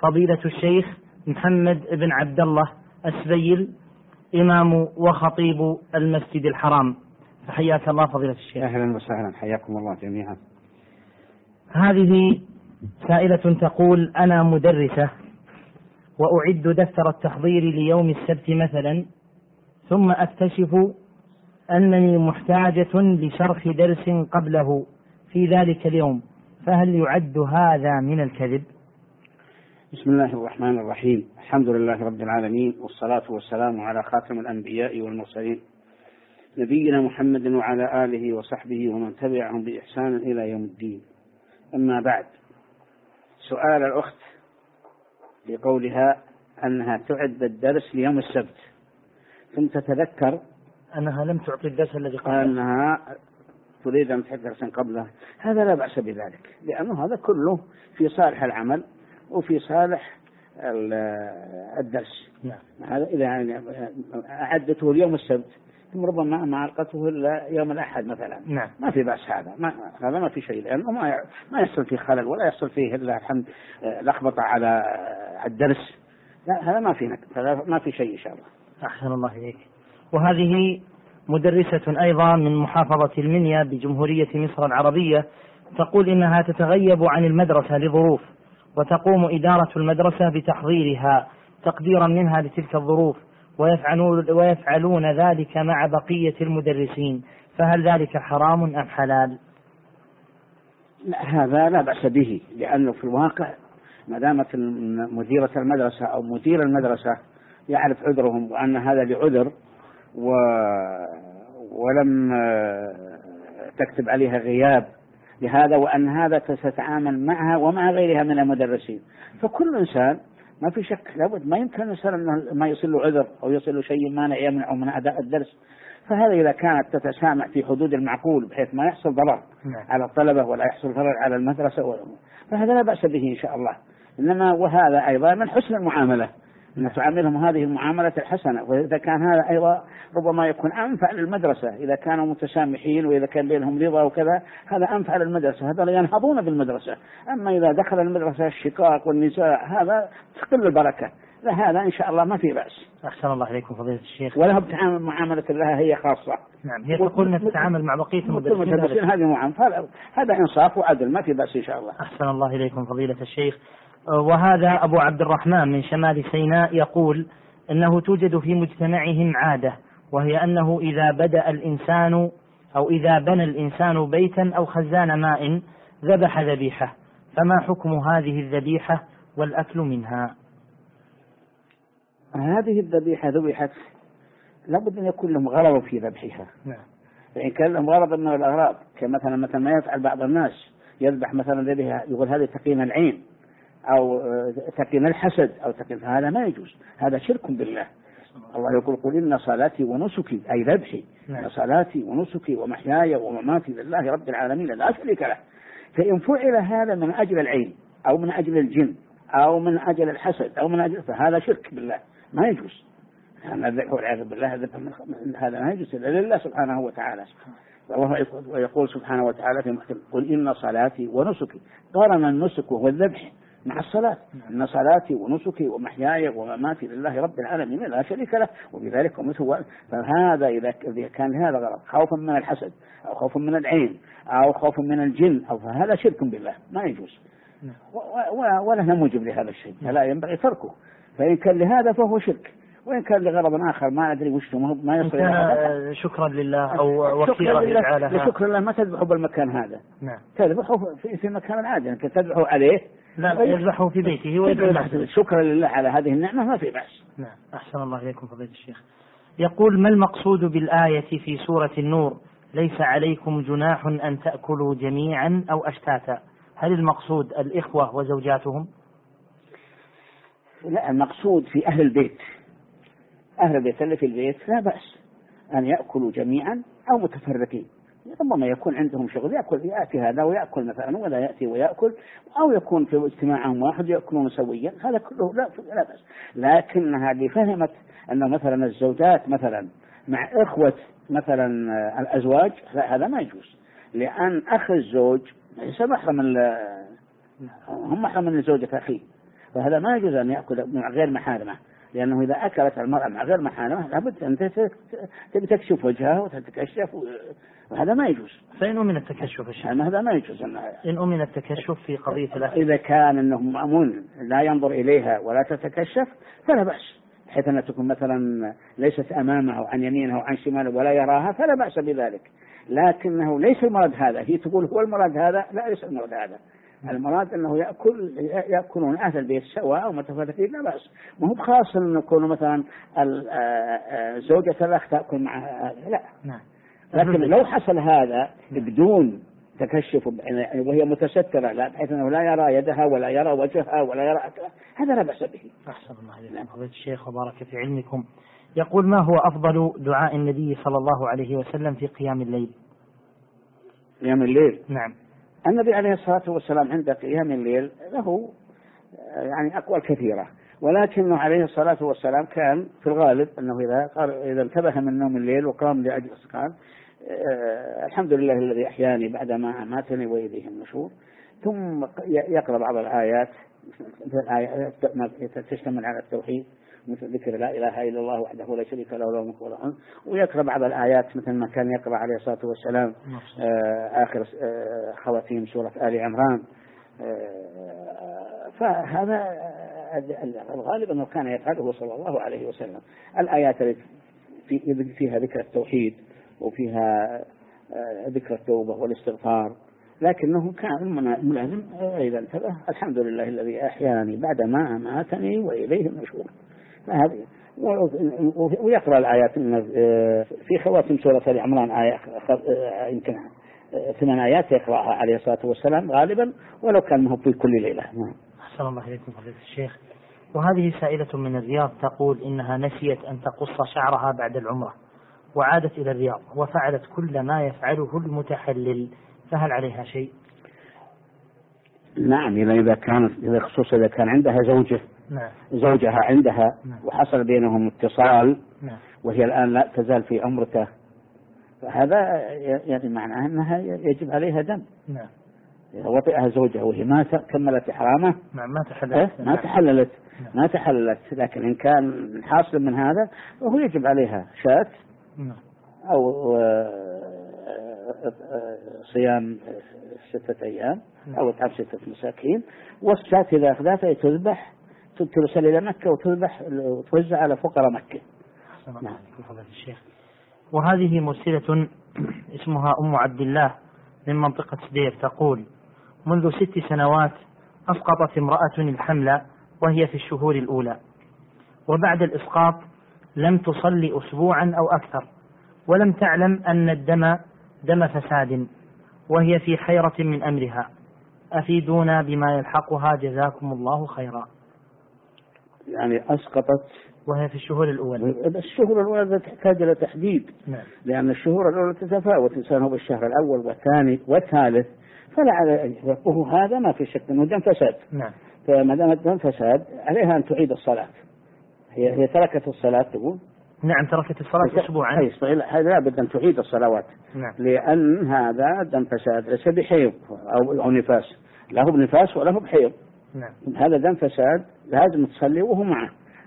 فضيلة الشيخ محمد بن عبد الله السبيل، إمام وخطيب المسجد الحرام، فحياك الله فضيلة الشيخ. أهلا وسهلا، حياكم الله جميعا. هذه سائلة تقول: أنا مدرسة وأعد دفتر التحضير ليوم السبت مثلا، ثم أكتشف أنني محتاجة لشرح درس قبله في ذلك اليوم، فهل يعد هذا من الكذب؟ بسم الله الرحمن الرحيم، الحمد لله رب العالمين، والصلاة والسلام على خاتم الأنبياء والمرسلين نبينا محمد وعلى آله وصحبه ومن تبعهم بإحسان إلى يوم الدين. أما بعد، سؤال الأخت لقولها أنها تعد الدرس ليوم السبت ثم تتذكر أنها لم تعطي الدرس الذي قبله، أنها تريد أن تعد درسا قبله، هذا لا بأس بذلك، لأنه هذا كله في صالح العمل وفي صالح الدرس. هذا إذا أعدته اليوم السبت ثم ربما ما ألقته إلا يوم الأحد مثلا، ما في بأس، هذا ما في شيء، لأنه ما يحصل فيه خلل ولا يحصل فيه إلا الحمد لخبطة على الدرس. لا، هذا ما في نكد، هذا ما في شيء إن شاء الله. أحسن الله إليك. وهذه مدرسة أيضا من محافظة المنيا بجمهورية مصر العربية، تقول إنها تتغيب عن المدرسة لظروف، وتقوم إدارة المدرسة بتحضيرها تقديرا منها لتلك الظروف، ويفعلون ذلك مع بقية المدرسين، فهل ذلك حرام أم حلال؟ لا، هذا لا بأس به، لأنه في الواقع ما دامت مديرة المدرسة أو مدير المدرسة يعرف عذرهم وأن هذا لعذر ولم تكتب عليها غياب لهذا، وأن هذا ستتعامل معها ومع غيرها من المدرسين، فكل إنسان ما في شك لابد ما يمكن الإنسان أنه ما يصل له عذر أو يصل له شيء مانع يمنعه من أداء الدرس. فهذا إذا كانت تتسامح في حدود المعقول بحيث ما يحصل ضرر على الطلبة ولا يحصل ضرر على المدرسة فهذا لا بأس به إن شاء الله. إنما وهذا أيضا من حسن المعاملة، أن تعاملهم هذه المعاملة الحسنة، وإذا كان هذا أيضا ربما يكون أنفع للمدرسة إذا كانوا متسامحين وإذا كان بينهم رضا وكذا، هذا أنفع للمدرسة، هذا ينهضون بالمدرسة. أما إذا دخل المدرسة الشقاق والنزاع هذا تقل البركة، هذا إن شاء الله ما في بأس. أحسن الله إليكم فضيلة الشيخ. ولا بتعامل معاملة لها هي خاصة. نعم، هي تقول أنها تتعامل مع بقية المدرسين، هذه معاملة، هذا إنصاف وعدل، ما في بأس إن شاء الله. أحسن الله إليكم فضيلة الشيخ. وهذا أبو عبد الرحمن من شمال سيناء يقول أنه توجد في مجتمعهم عادة، وهي أنه إذا بدأ الإنسان أو إذا بنى الإنسان بيتا أو خزان ماء ذبح ذبيحة، فما حكم هذه الذبيحة والأكل منها؟ هذه الذبيحة ذبحت لابد أن يكون لهم غرض في ذبحها. فإن كان لهم غرض من الأغراض كمثلا ما يفعل بعض الناس يذبح مثلا ذبيحة يقول هذه تقين العين أو تقين الحسد أو تقين، هذا ما يجوز، هذا شرك بالله. الله يقول قل إن صلاتي ونسكي أي ذبحي، إن صلاتي ونسكي ومحياي ومماتي لله رب العالمين لا شريك له. فإن فعل هذا من أجل العين أو من أجل الجن أو من أجل الحسد أو من أجل، فهذا شرك بالله ما يجوز. والعياذ بالله هذا ما يجوز إلا لله سبحانه وتعالى. الله يقول سبحانه وتعالى في محكم قل إن صلاتي ونسكي، قارن النسك وهو الذبح مع الصلاة، إن صلاتي ونسكي ومحياي ومماتي لله رب العالمين لا شريك له وبذلك أمرت. فهذا إذا كان هذا غلط خوفا من الحسد أو خوفا من العين أو خوفا من الجن أو فهذا شرك بالله ما يجوز، ولا موجب لهذا الشيء، فلا ينبغي تركه. فإن كان لهذا فهو شرك، وإن كان لغرض آخر ما أدري وش ما يصير. شكرا لله أو وكيرة لله، شكرا لله ما تذبحوا بالمكان هذا. تذبحوا في مكان العادي، أنك تذبحوا عليه، لا يذبحه في بيته ويذبح. شكرا لله على هذه النعمة ما في بأس. نعم، أحسن الله إليكم فضيلة الشيخ. يقول ما المقصود بالآية في سورة النور ليس عليكم جناح أن تأكلوا جميعا أو أشتاتا؟ هل المقصود الإخوة وزوجاتهم؟ لا، المقصود في أهل البيت، أهل البيت اللي في البيت لا بأس أن يأكلوا جميعا أو متفرقين، ربما يكون عندهم شغل يأتي هذا ويأكل مثلا ولا يأتي ويأكل، أو يكون في اجتماعهم واحد يأكلون سويا، هذا كله لا بأس. لكنها اللي فهمت أنه مثلا الزوجات مثلا مع إخوة مثلا الأزواج، لا هذا ما يجوز، لأن أخ الزوج ليس محرم، هم محرم من زوجة أخيه، فهذا ما يجوز أن يأكل مع غير محارمه، لأنه إذا أكلت المرأة مع غير محارمه لابد أن تكشف وجهها وتتكشف، وهذا ما يجوز. فإن أمن التكشف هذا ما يجوز. إن أمن التكشف في قضية الأكل، إذا كان أنه مأمون لا ينظر إليها ولا تتكشف فلا بأس، بحيث أن تكون مثلا ليست أمامه أو عن يمينه أو عن شماله ولا يراها فلا بأس بذلك، لكنه ليس المراد هذا. هي تقول هو المراد هذا، لا ليس المراد هذا. المراد أنه يأكلون أهل البيت سواء أو متفرقين لا بأس. ما هو بخاص أن يكون مثلا زوجة الأخ تأكل مع هذا، لا. لكن لو حصل هذا بدون تكشف وهي متسترة، لا بحيث أنه لا يرى يدها ولا يرى وجهها ولا يرى أكلها، هذا لا بأس به. أحسن الله إليكم فضيلة الشيخ وبارك في علمكم. يقول: ما هو أفضل دعاء النبي صلى الله عليه وسلم في قيام الليل؟ قيام الليل؟ نعم. النبي عليه الصلاة والسلام عند قيام الليل له يعني أقوال كثيرة، ولكنه عليه الصلاة والسلام كان في الغالب أنه إذا انتبه من نوم الليل وقام لأجل قال الحمد لله الذي أحياني بعدما أماتني وإليه النشور، ثم يقرأ بعض الآيات تشتمل على التوحيد مثل ذكر لا إله إلا الله وحده لا شريك له له الملك وله الحمد، ويقرأ بعض الآيات مثل ما كان يقرأ عليه الصلاة والسلام آخر خواتيم سورة آل عمران. فهذا الغالب أنه كان يفعله صلى الله عليه وسلم. الآيات التي فيها ذكر التوحيد وفيها ذكر التوبة والاستغفار، لكنه كان ملازم إذا انتبه الحمد لله الذي أحياني بعدما أماتني وإليه النشور. فهذه ويقرأ الآيات في خواتم سورة آل عمران يمكن 8 آيات يقرأها عليه الصلاة والسلام غالبا، ولو كان مهو في كل ليلة. أحسن الله إليكم فضيلة الشيخ. وهذه سائلة من الرياض تقول إنها نسيت أن تقص شعرها بعد العمرة وعادت إلى الرياض وفعلت كل ما يفعله المتحلل، فهل عليها شيء؟ نعم، إذا خصوصا إذا كان عندها زوجها عندها وحصل بينهم اتصال وهي الآن لا تزال في عمرته، فهذا يعني معناه أنها يجب عليها دم. إذا وطئها زوجها وهي ما كملت إحرامه ما تحللت، لكن إن كان حاصل من هذا وهو يجب عليها شاة أو صيام 6 أيام أو إطعام 6 مساكين، والشاة إذا أخذتها تذبح ترسل إلى مكة وتذبح وتوزع على فقراء مكة. نعم. وهذه مرسلة اسمها أم عبد الله من منطقة سدير تقول: منذ 6 سنوات أسقطت امرأة الحمل وهي في الشهور الأولى، وبعد الإسقاط لم تصلي أسبوعا أو أكثر، ولم تعلم أن الدم دم فساد، وهي في حيرة من أمرها، أفيدونا بما يلحقها جزاكم الله خيرا. يعني أسقطت وهي في الشهور الأولى. الشهور الأولى تحتاج إلى تحديد. لأن الشهور الأولى تتفاوت، إنسان هو بالشهر الأول والثاني والثالث، فلا على هذا ما في شك أنه دم فساد. فما دام الدم فساد عليها أن تعيد الصلاة. هي تركت الصلاة تقول. نعم، تركت الصلاة أسبوعا. هذا لابد أن تعيد الصلوات. لأن هذا دم فساد ليس بحيض أو نفاس، له بنفاس وله بحيض. هذا دم فساد لازم تصلي وهو معه،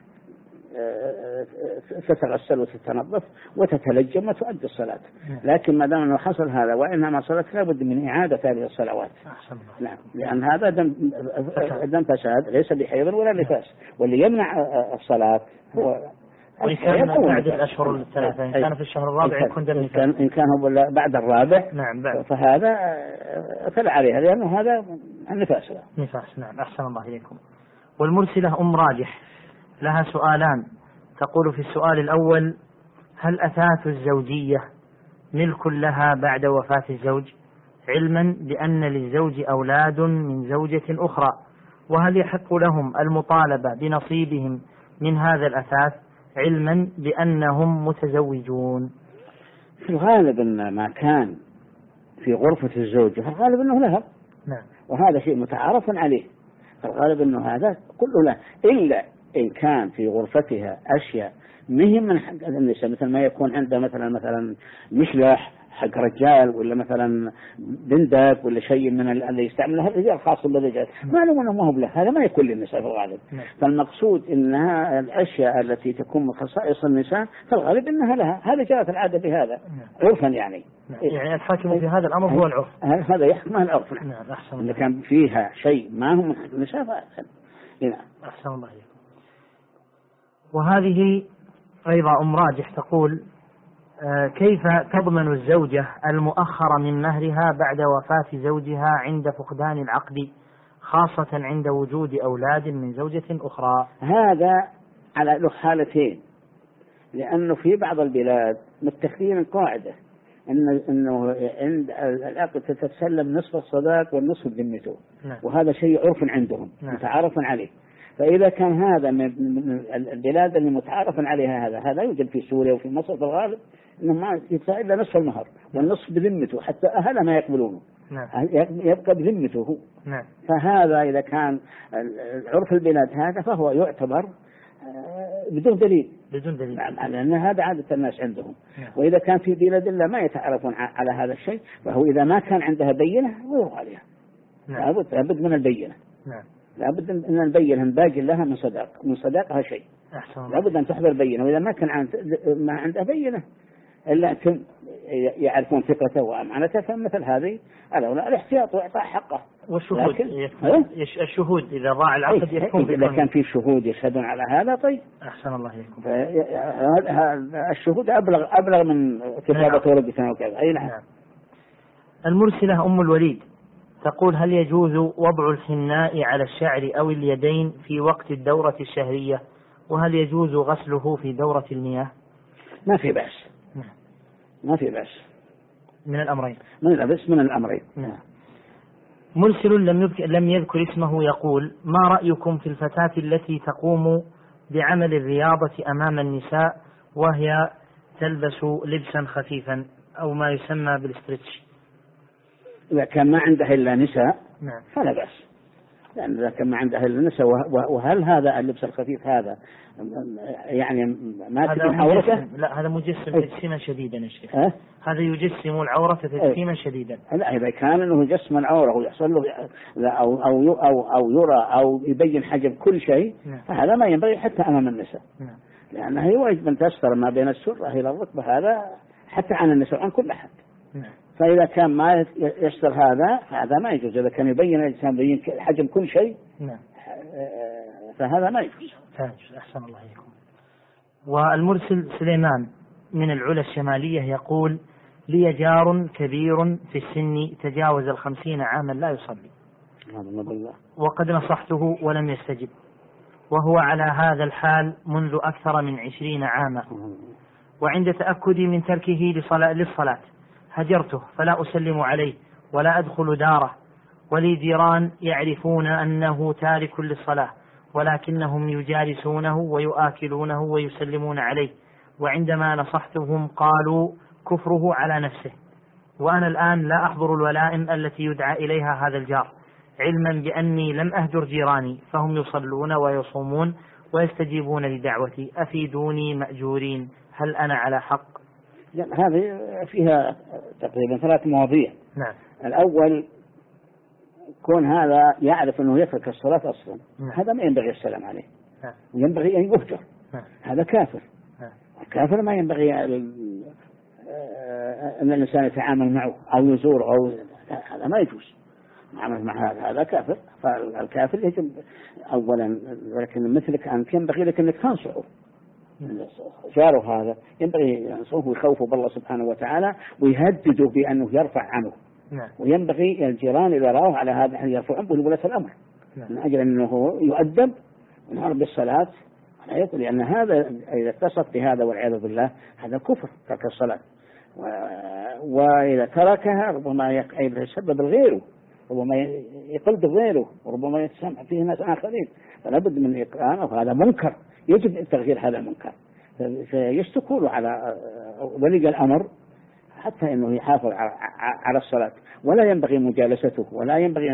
تتغسل وتتنظف وتتلجم وتؤدي الصلاة. لكن ما دام أنه حصل هذا وإنما صلاة لابد من إعادة هذه الصلوات. نعم، لأن هذا دم فساد ليس بحيض ولا نفاس، واللي يمنع الصلاة هو وإن كان بعد الأشهر الثلاثة، إن كان في الشهر الرابع يكون دم نفاس، إن كان بعد الرابع فهذا فلا عليها، لأنه هذا النفاس. نعم. أحسن الله إليكم. والمرسلة أم راجح لها سؤالان، تقول في السؤال الأول: هل أثاث الزوجية ملك لها بعد وفاة الزوج، علما بأن للزوج أولاد من زوجة أخرى، وهل يحق لهم المطالبة بنصيبهم من هذا الأثاث علما بأنهم متزوجون؟ في الغالب أن ما كان في غرفة الزوج في الغالب أنه لها. وهذا شيء متعارف عليه، في الغالب أنه هذا كله له، إلا إن كان في غرفتها أشياء مهم من حق النساء، مثل ما يكون عنده مثلا مشلح حق رجال ولا مثلا دندك ولا شيء من اللي يستعمله الرجال خاص بالرجال، معلوم أنه ما هو له، هذا ما يكون للنساء في الغالب. فالمقصود أنها الأشياء التي تكون من خصائص النساء في الغالب أنها لها، هذا جاءت العادة بهذا عرفا يعني. يعني الحاكم في هذا الأمر هو العرف، هذا يحكمه العرف. نعم أحسن. إذا كان فيها شيء ما هو من النساء فأحسن. أحسن الله عليكم. وهذه أيضا أم راجح تقول كيف تضمن الزوجة المؤخر من مهرها بعد وفاة زوجها عند فقدان العقد، خاصة عند وجود أولاد من زوجة أخرى؟ هذا على له حالتين، لأنه في بعض البلاد متخذين قاعدة إنه عند العقد تتسلم نصف الصداق والنصف بذمته، وهذا شيء عرف عندهم متعارف عليه. فإذا كان هذا من البلاد اللي متعارف عليها هذا يوجد في سوريا وفي مصر في الغالب، إنه ما يدفع إلا نصف المهر والنصف بذمته، حتى أهله ما يقبلونه، يبقى بذمته. فهذا إذا كان عرف البلاد هذا فهو يعتبر بدون دليل، لأن هذا عادة الناس عندهم. وإذا كان في بلاد الله ما يتعرفون على هذا الشيء، فهو إذا ما كان عندها بينة ويروح عليها. لابد من البينة، لابد أن البينة باقي لها من صداقها شيء، لابد أن تحضر بينة. وإذا ما كان ما عندها بينة إلا يعرفون ثقته وأمانته، فمثل هذه الاحتياط وإعطاء حقه. والشهود الشهود إذا ضاع العقد يكون إذا كان في شهود يشهدون على هذا طيب. أحسن الله إليكم. الشهود أبلغ من كتابة ورقة وكذا. أي نعم. المرسلة أم الوليد تقول هل يجوز وضع الحناء على الشعر أو اليدين في وقت الدورة الشهرية، وهل يجوز غسله في دورة المياه؟ ما في بأس، ما في بأس من الأمرين. من الأمرين. مرسل لم يذكر اسمه يقول ما رأيكم في الفتاة التي تقوم بعمل الرياضة أمام النساء وهي تلبس لبسا خفيفا أو ما يسمى بالاسترتش؟ إذا كان ما عندها إلا نساء فلا بأس، لأن إذا كان ما عندها إلا نساء. وهل هذا اللبس الخفيف هذا يعني ما تكون عورته؟ لا، هذا مجسم تجسيما شديدا يا شيخ. هذا يجسم العورة تجسيما شديدا. لا، إذا كان إنه يجسم العورة ويحصل له أو يرى أو يبين حجم كل شيء، فهذا ما ينبغي حتى أمام النساء، لأنه يجب أن تستر ما بين السرة إلى الركبة، هذا حتى عن النساء عن كل أحد. فإذا كان ما يستر هذا ما يجوز. إذا كان يبين الإنسان يبين حجم كل شيء فهذا ما يجوز. أحسن الله عليكم. والمرسل سليمان من العلا الشمالية يقول لي جار كبير في السن تجاوز 50 عاما لا يصلي، وقد نصحته ولم يستجب، وهو على هذا الحال منذ أكثر من 20 عاما، وعند تأكدي من تركه للصلاة هجرته فلا أسلم عليه ولا أدخل داره، ولي جيران يعرفون أنه تارك للصلاة ولكنهم يجالسونه ويؤكلونه ويسلمون عليه، وعندما نصحتهم قالوا كفره على نفسه. وأنا الآن لا أحضر الولائم التي يدعى إليها هذا الجار، علما بأني لم أهجر جيراني فهم يصلون ويصومون ويستجيبون لدعوتي، أفيدوني مأجورين، هل أنا على حق؟ هذه فيها تقريبا 3 مواضيع. الأول كون هذا يعرف أنه يترك الصلاة أصلا، هذا ما ينبغي السلام عليه، ينبغي أن يهجر، هذا كافر. الكافر ما ينبغي أن الإنسان يتعامل معه أو يزوره هذا ما يجوز معامل مع هذا كافر. فالكافر يجب أولا، ولكن مثلك أنت ينبغي لك أنك تنصحه، جاره هذا ينبغي ينصحه ويخوفه بالله سبحانه وتعالى ويهدده بأنه يرفع عنه. وينبغي الجيران إذا رأوه على هذا أن يرفعون بولاة الأمر من أجل أنه يؤدب ونهار بالصلاة، لأن هذا إذا اتصف بهذا والعياذ بالله هذا كفر، ترك الصلاة. وإذا تركها ربما يسبب غيره، ربما يقلد غيره، وربما يتسمع فيه ناس آخرين، فلا بد من إقامة، وهذا منكر يجب تغيير هذا المنكر. فيشتكوا على ولي الأمر حتى أنه يحافظ على الصلاة، ولا ينبغي مجالسته، ولا ينبغي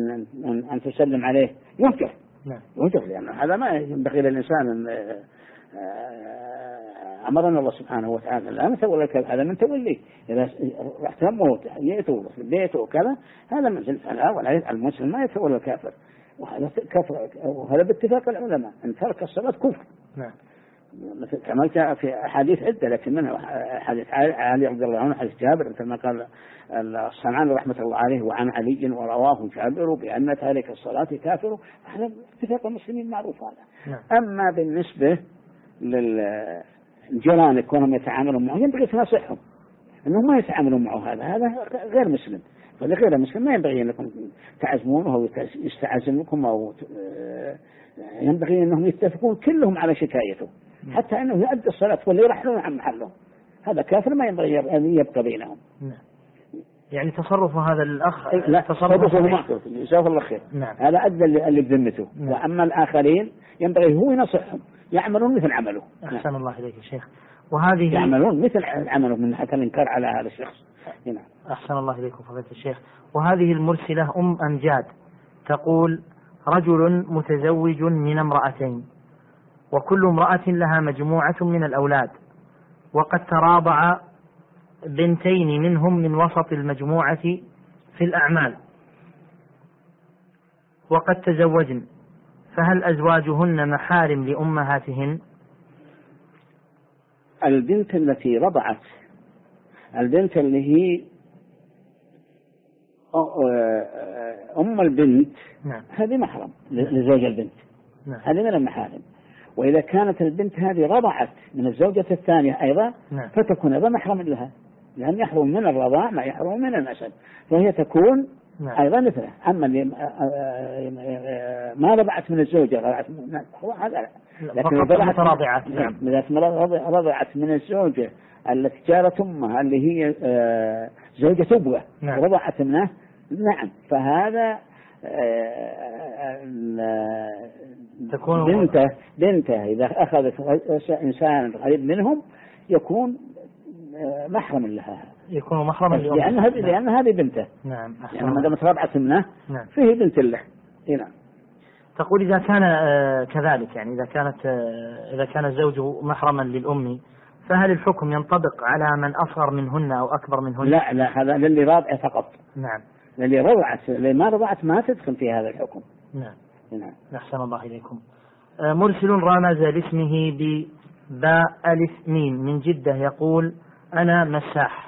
أن تسلم عليه، يهجر، لأن هذا ما ينبغي للإنسان أمرنا الله سبحانه وتعالى لا نتولى الكافر، هذا من تولي. إذا رحت أمه جئته في بيته وكذا هذا مثل المسلم ما يتولى الكافر، وهذا كفر، وهذا باتفاق العلماء أن ترك الصلاة كفر. نعم. مثل كما جاء في أحاديث عدة، لكن منها حديث علي رضي الله عنه، حديث جابر مثل ما قال الصنعاني رحمة الله عليه وعن علي ورواه جابر بأن تارك الصلاة كافر. هذا اتفاق المسلمين معروف هذا. نعم. أما بالنسبة للجيران كونهم يتعاملون معه ينبغي تنصحهم أنهم ما يتعاملون معه، هذا غير مسلم. فلغير مسلم ما ينبغي أنكم تعزمونه أو يستعزم لكم، أو ينبغي أنهم يتفقون كلهم على شكايته حتى أنه يؤدي الصلاة واللي يرحلون عن محله. هذا كافر ما ينبغي أن يبقى بينهم. يعني تصرف هذا الأخ لا تصرفه معقول جزاه الله خير. نعم. هذا أدى اللي بذمته. نعم. وأما الآخرين ينبغي هو ينصحهم يعملون مثل عمله. أحسن الله إليك يا شيخ. وهذه يعملون مثل عمله من حتى الإنكار على هذا الشخص. نعم. أحسن الله إليكم فضيلة الشيخ. وهذه المرسلة أمجاد تقول: رجل متزوج من امرأتين، وكل امرأة لها مجموعة من الأولاد، وقد تراضع بنتين منهم من وسط المجموعة في الأعمال وقد تزوجن، فهل أزواجهن محارم لأمهاتهن؟ البنت التي رضعت، البنت اللي هي أم البنت، نعم. هذه محرم لزوج البنت. نعم. هذه من المحارم. وإذا كانت البنت هذه رضعت من الزوجة الثانية أيضا، نعم. فتكون أيضا محرم لها، لأن يحرم من الرضاع ما يحرم من النسب، فهي تكون نعم. أيضا مثله. أما اللي ما رضعت من الزوجة هذا، لكن رضعت رضعت من الزوجة التي جارت أمها اللي هي زوجة أبوه، نعم. رضعت منه، نعم، فهذا تكون بنته إذا أخذت إنسان قريب منهم يكون محرم لها، يكون محرما لأن هذه بنته. نعم. يعني ما دامت رضعت منه، نعم، فيه بنت له. نعم. تقول إذا كان كذلك، يعني إذا كان الزوج محرما للأم، فهل الحكم ينطبق على من أصغر منهن أو أكبر منهن؟ لا هذا للي راضع فقط. نعم. للي رضعت، اللي ما رضعت ما تدخل في هذا الحكم. نعم. نعم. أحسن الله إليكم. مرسل رمز لاسمه بباء ألف ميم من جدة يقول: أنا مساح،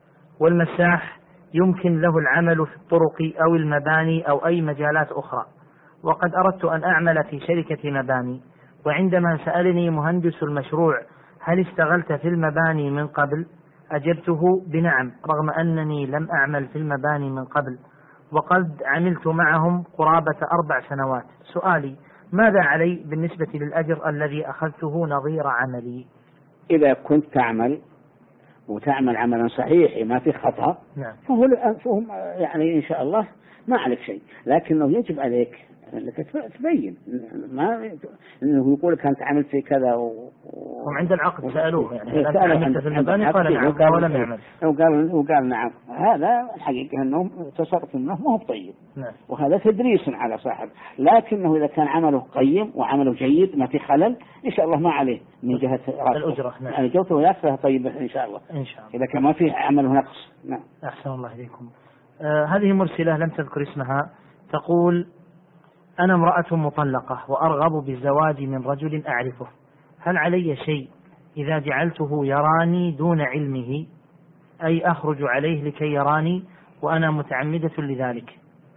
والمساح يمكن له العمل في الطرق أو المباني أو أي مجالات أخرى، وقد أردت أن أعمل في شركة مباني، وعندما سألني مهندس المشروع: هل اشتغلت في المباني من قبل؟ أجبته بنعم، رغم أنني لم أعمل في المباني من قبل، وقد عملت معهم قرابة 4 سنوات. سؤالي: ماذا علي بالنسبة للأجر الذي أخذته نظير عملي؟ إذا كنت تعمل وتعمل عملا صحيح ما في خطأ، نعم، فهم يعني إن شاء الله ما عليك شيء، لكنه يجب عليك أنك تبين، ما إنه يقول كانت عملت في كذا هم عند العقد سألوه يعني عملت في المباني؟ قال نعم ولم يعمل، وقال نعم. هذا الحقيقة أنه تصرف منه ما هو طيب، نعم. وهذا تدريس على صاحب، لكنه إذا كان عمله قيم وعمله جيد ما في خلل إن شاء الله ما عليه من جهة الأجرة، نعم. يعني جوته وياسره طيبة إن شاء الله، إن شاء الله، إذا كان ما فيه عمله نقص. نعم. أحسن الله إليكم. هذه مرسلة لم تذكر اسمها تقول: أنا امرأة مطلقة وأرغب بالزواج من رجل أعرفه، هل علي شيء إذا جعلته يراني دون علمه، أي أخرج عليه لكي يراني وأنا متعمدة لذلك؟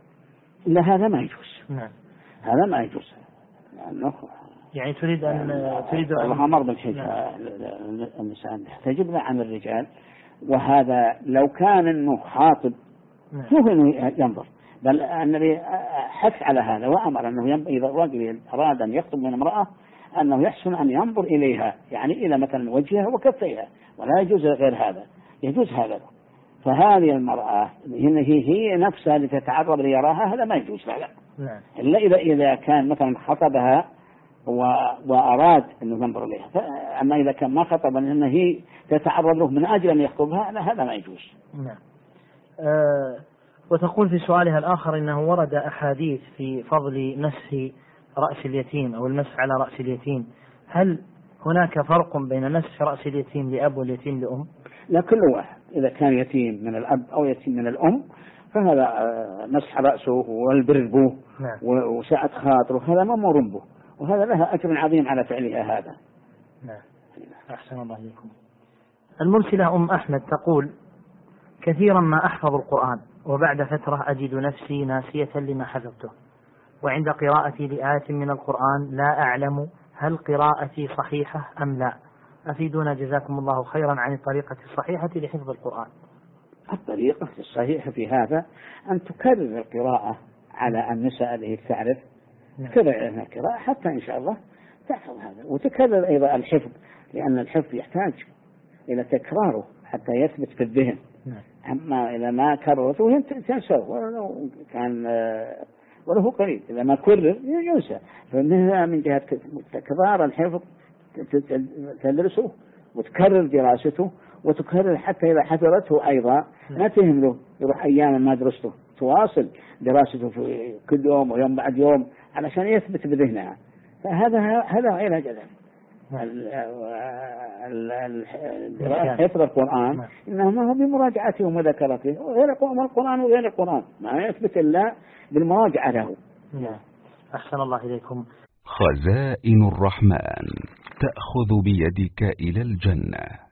لا، هذا ما يجوز. نعم. هذا ما يجوز، يعني تريد أن الله أمر بالحجاب النساء تجب عن الرجال، وهذا لو كان أنه خاطب هو أنه ينظر، بل النبي حث على هذا وأمر أنه إذا الرجل أراد أن يخطب من امرأة أنه يحسن أن ينظر إليها، يعني إلى مثلا وجهها وكفيها، ولا يجوز غير هذا، يجوز هذا. فهذه المرأة هي نفسها التي تتعرض ليراها، هذا ما يجوز لا. نعم. إلا إذا كان مثلا خطبها وأراد أنه ينظر إليها، أما إذا كان ما خطب أنه هي تتعرض له من أجل أن يخطبها، هذا ما يجوز. نعم. وتقول في سؤالها الآخر: إنه ورد أحاديث في فضل مسح رأس اليتيم أو المسح على رأس اليتيم، هل هناك فرق بين نسخ رأس اليتيم لأب واليتيم لأم؟ لا، كل واحد إذا كان يتيم من الأب أو يتيم من الأم فهذا مسح رأسه والبر به وسعة خاطره، هذا مأمور به، وهذا لها أجر عظيم على فعلها هذا. نعم. أحسن الله إليكم. المرسلة أم أحمد تقول: كثيرا ما أحفظ القرآن وبعد فترة أجد نفسي ناسية لما حفظته، وعند قراءتي لآية من القرآن لا أعلم هل قراءتي صحيحة أم لا، أفيدونا جزاكم الله خيرا عن الطريقة الصحيحة لحفظ القرآن. الطريقة الصحيحة في هذا أن تكرر القراءة على النساء التي تعرف، تكرر القراءة حتى إن شاء الله تحفظ هذا، وتكرر أيضا الحفظ، لأن الحفظ يحتاج إلى تكراره حتى يثبت في الذهن. أما إذا ما كررته تنسى وله قريب، إذا ما كرر ينسى. فمن جهة تكرار الحفظ تدرسه وتكرر دراسته وتكرر حتى إذا حضرته أيضا ما تهم له يروح أيام ما درسته، تواصل دراسته في كل يوم ويوم بعد يوم علشان يثبت بذهنها. فهذا علاج ذلك. حفظ القرآن إنما هو بمراجعته ومذاكرته، غير القرآن وغير القرآن ما يثبت إلا بالمراجعة له. أحسن الله إليكم. خزائن الرحمن تأخذ بيدك إلى الجنة.